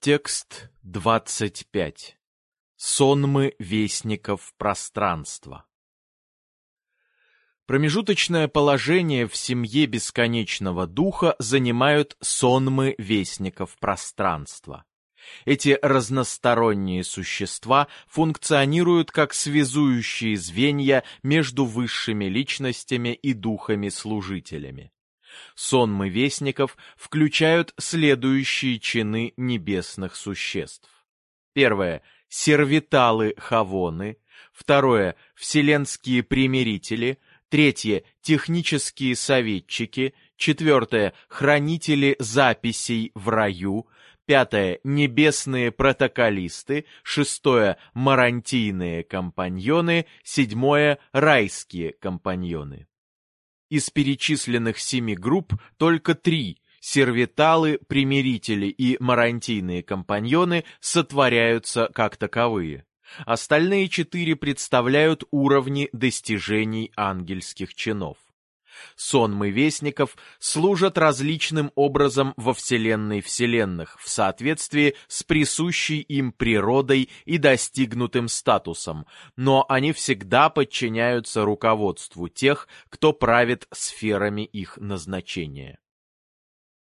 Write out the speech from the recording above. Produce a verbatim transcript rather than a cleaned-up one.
Текст двадцать пять. Сонмы вестников пространства. Промежуточное положение в семье бесконечного духа занимают сонмы вестников пространства. Эти разносторонние существа функционируют как связующие звенья между высшими личностями и духами-служителями. Сонмы вестников включают следующие чины небесных существ. Первое — сервиталы-хавоны. Второе — вселенские примирители. Третье — технические советчики. Четвертое — хранители записей в раю. Пятое — небесные протоколисты. Шестое — марантийные компаньоны. Седьмое — райские компаньоны. Из перечисленных семи групп только три — сервиталы, примирители и марантийные компаньоны — сотворяются как таковые. Остальные четыре представляют уровни достижений ангельских чинов. Сонмы вестников служат различным образом во вселенной вселенных в соответствии с присущей им природой и достигнутым статусом, но они всегда подчиняются руководству тех, кто правит сферами их назначения.